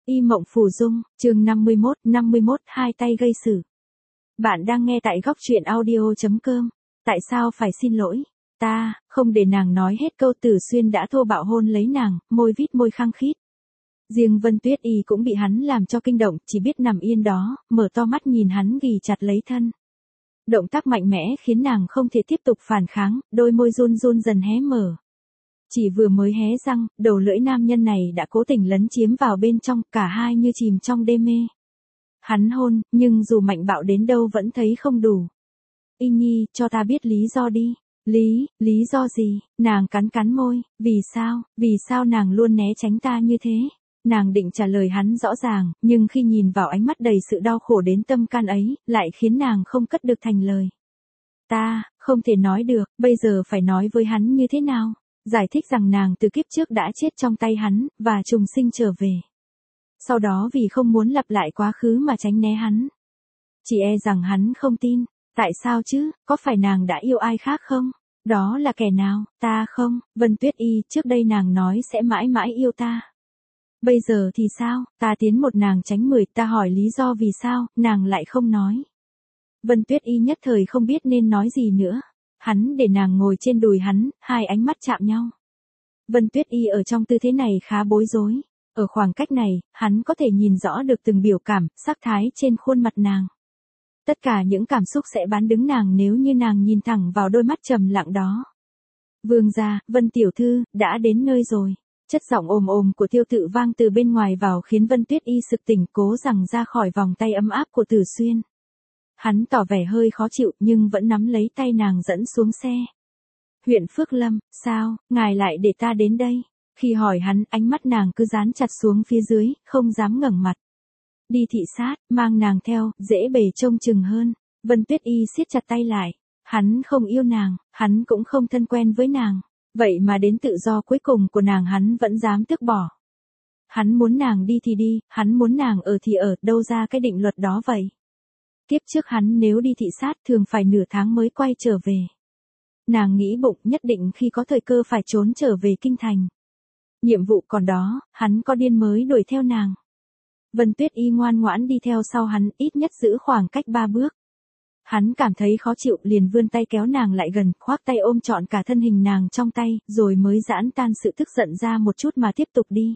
Y Mộng Phù Dung, chương 51, hai tay gây sự. Bạn đang nghe tại góc truyện audio.com. Tại sao phải xin lỗi? Ta, không để nàng nói hết câu Tử Xuyên đã thô bạo hôn lấy nàng, môi vít môi khăng khít. Riêng Vân Tuyết Y cũng bị hắn làm cho kinh động, chỉ biết nằm yên đó, mở to mắt nhìn hắn ghì chặt lấy thân. Động tác mạnh mẽ khiến nàng không thể tiếp tục phản kháng, đôi môi run run dần hé mở. Chỉ vừa mới hé răng, đầu lưỡi nam nhân này đã cố tình lấn chiếm vào bên trong, cả hai như chìm trong đê mê. Hắn hôn, nhưng dù mạnh bạo đến đâu vẫn thấy không đủ. Y Nhi, cho ta biết lý do đi. Lý do gì? Nàng cắn môi, vì sao nàng luôn né tránh ta như thế? Nàng định trả lời hắn rõ ràng, nhưng khi nhìn vào ánh mắt đầy sự đau khổ đến tâm can ấy, lại khiến nàng không cất được thành lời. Ta, không thể nói được, bây giờ phải nói với hắn như thế nào? Giải thích rằng nàng từ kiếp trước đã chết trong tay hắn, và trùng sinh trở về. Sau đó vì không muốn lặp lại quá khứ mà tránh né hắn. Chỉ e rằng hắn không tin. Tại sao chứ, có phải nàng đã yêu ai khác không? Đó là kẻ nào? Ta không, Vân Tuyết Y, trước đây nàng nói sẽ mãi mãi yêu ta. Bây giờ thì sao, ta tiến một nàng tránh 10, ta hỏi lý do vì sao, nàng lại không nói. Vân Tuyết Y nhất thời không biết nên nói gì nữa. Hắn để nàng ngồi trên đùi hắn, hai ánh mắt chạm nhau. Vân Tuyết Y ở trong tư thế này khá bối rối. Ở khoảng cách này, hắn có thể nhìn rõ được từng biểu cảm, sắc thái trên khuôn mặt nàng. Tất cả những cảm xúc sẽ bán đứng nàng nếu như nàng nhìn thẳng vào đôi mắt trầm lặng đó. Vương gia, Vân tiểu thư, đã đến nơi rồi. Chất giọng ồm của Tiêu Tự vang từ bên ngoài vào khiến Vân Tuyết Y sực tỉnh, cố rằng ra khỏi vòng tay ấm áp của Tử Xuyên. Hắn tỏ vẻ hơi khó chịu nhưng vẫn nắm lấy tay nàng dẫn xuống xe. Huyện Phước Lâm, sao, ngài lại để ta đến đây? Khi hỏi hắn, ánh mắt nàng cứ dán chặt xuống phía dưới, không dám ngẩng mặt. Đi thị sát, mang nàng theo, dễ bề trông chừng hơn. Vân Tuyết Y siết chặt tay lại. Hắn không yêu nàng, hắn cũng không thân quen với nàng. Vậy mà đến tự do cuối cùng của nàng hắn vẫn dám tước bỏ. Hắn muốn nàng đi thì đi, hắn muốn nàng ở thì ở, đâu ra cái định luật đó vậy? Tiếp trước hắn nếu đi thị sát thường phải nửa tháng mới quay trở về. Nàng nghĩ bụng nhất định khi có thời cơ phải trốn trở về kinh thành. Nhiệm vụ còn đó, hắn có điên mới đuổi theo nàng. Vân Tuyết Y ngoan ngoãn đi theo sau hắn, ít nhất giữ khoảng cách 3 bước. Hắn cảm thấy khó chịu liền vươn tay kéo nàng lại gần, khoác tay ôm trọn cả thân hình nàng trong tay, rồi mới giãn tan sự tức giận ra một chút mà tiếp tục đi.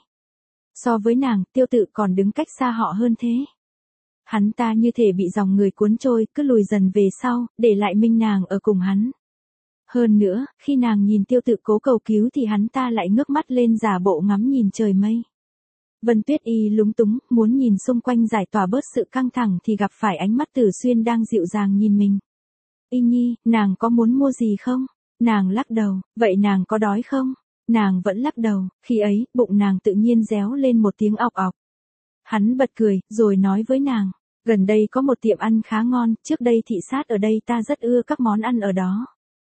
So với nàng, Tiêu Tự còn đứng cách xa họ hơn thế. Hắn ta như thể bị dòng người cuốn trôi, cứ lùi dần về sau, để lại Minh nàng ở cùng hắn. Hơn nữa, khi nàng nhìn Tiêu Tự cố cầu cứu thì hắn ta lại ngước mắt lên giả bộ ngắm nhìn trời mây. Vân Tuyết Y lúng túng, muốn nhìn xung quanh giải tỏa bớt sự căng thẳng thì gặp phải ánh mắt Tử Xuyên đang dịu dàng nhìn mình. Y Nhi, nàng có muốn mua gì không? Nàng lắc đầu, vậy nàng có đói không? Nàng vẫn lắc đầu, khi ấy, bụng nàng tự nhiên réo lên một tiếng ọc ọc. Hắn bật cười, rồi nói với nàng, gần đây có một tiệm ăn khá ngon, trước đây thị sát ở đây ta rất ưa các món ăn ở đó.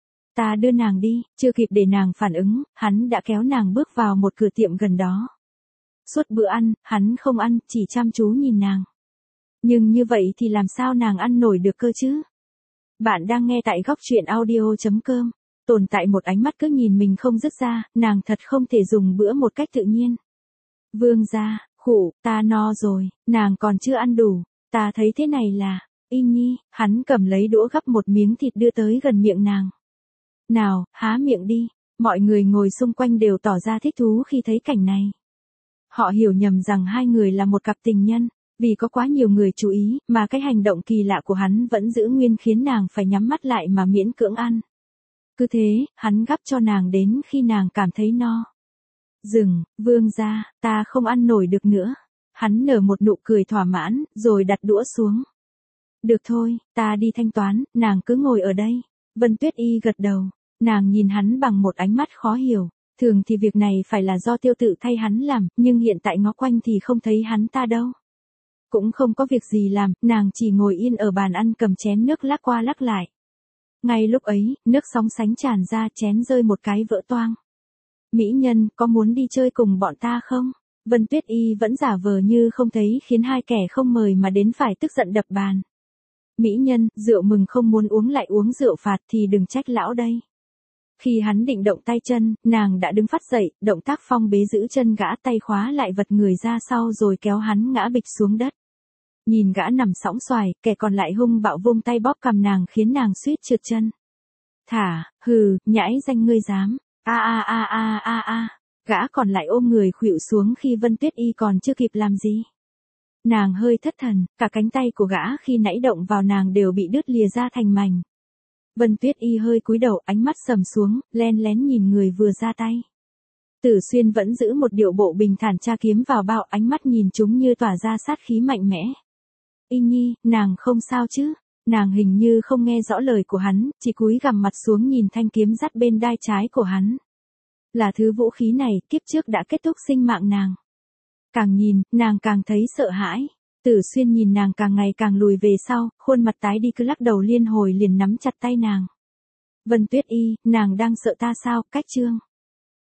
Ta đưa nàng đi, chưa kịp để nàng phản ứng, hắn đã kéo nàng bước vào một cửa tiệm gần đó. Suốt bữa ăn, hắn không ăn, chỉ chăm chú nhìn nàng. Nhưng như vậy thì làm sao nàng ăn nổi được cơ chứ? Bạn đang nghe tại góc truyện audio.com. Tồn tại một ánh mắt cứ nhìn mình không dứt ra, nàng thật không thể dùng bữa một cách tự nhiên. Vương gia, khụ, ta no rồi, nàng còn chưa ăn đủ, ta thấy thế này là, Y Nhi, hắn cầm lấy đũa gắp một miếng thịt đưa tới gần miệng nàng. Nào, há miệng đi, mọi người ngồi xung quanh đều tỏ ra thích thú khi thấy cảnh này. Họ hiểu nhầm rằng hai người là một cặp tình nhân, vì có quá nhiều người chú ý, mà cái hành động kỳ lạ của hắn vẫn giữ nguyên khiến nàng phải nhắm mắt lại mà miễn cưỡng ăn. Cứ thế, hắn gắp cho nàng đến khi nàng cảm thấy no. Dừng, vương gia, ta không ăn nổi được nữa. Hắn nở một nụ cười thỏa mãn, rồi đặt đũa xuống. Được thôi, ta đi thanh toán, nàng cứ ngồi ở đây. Vân Tuyết Y gật đầu, nàng nhìn hắn bằng một ánh mắt khó hiểu. Thường thì việc này phải là do Tiêu Tự thay hắn làm, nhưng hiện tại ngó quanh thì không thấy hắn ta đâu. Cũng không có việc gì làm, nàng chỉ ngồi yên ở bàn ăn cầm chén nước lắc qua lắc lại. Ngay lúc ấy, nước sóng sánh tràn ra, chén rơi một cái vỡ toang. Mỹ nhân, có muốn đi chơi cùng bọn ta không? Vân Tuyết Y vẫn giả vờ như không thấy khiến hai kẻ không mời mà đến phải tức giận đập bàn. Mỹ nhân, rượu mừng không muốn uống lại uống rượu phạt thì đừng trách lão đây. Khi hắn định động tay chân, nàng đã đứng phát dậy, động tác phong bế giữ chân gã, tay khóa lại vật người ra sau rồi kéo hắn ngã bịch xuống đất. Nhìn gã nằm sõng xoài, kẻ còn lại hung bạo vung tay bóp cằm nàng khiến nàng suýt trượt chân. Thả, hừ, nhãi danh ngươi dám. A. Gã còn lại ôm người khuỵu xuống khi Vân Tuyết Y còn chưa kịp làm gì. Nàng hơi thất thần, cả cánh tay của gã khi nãy động vào nàng đều bị đứt lìa ra thành mảnh. Vân Tuyết Y hơi cúi đầu, ánh mắt sầm xuống, len lén nhìn người vừa ra tay. Tử Xuyên vẫn giữ một điệu bộ bình thản, tra kiếm vào bao, ánh mắt nhìn chúng như tỏa ra sát khí mạnh mẽ. Y Nhi, nàng không sao chứ? Nàng hình như không nghe rõ lời của hắn, chỉ cúi gằm mặt xuống nhìn thanh kiếm dắt bên đai trái của hắn. Là thứ vũ khí này, kiếp trước đã kết thúc sinh mạng nàng. Càng nhìn, nàng càng thấy sợ hãi. Tử Xuyên nhìn nàng càng ngày càng lùi về sau, khuôn mặt tái đi, cứ lắc đầu liên hồi liền nắm chặt tay nàng. Vân Tuyết Y, nàng đang sợ ta sao? Cách chương.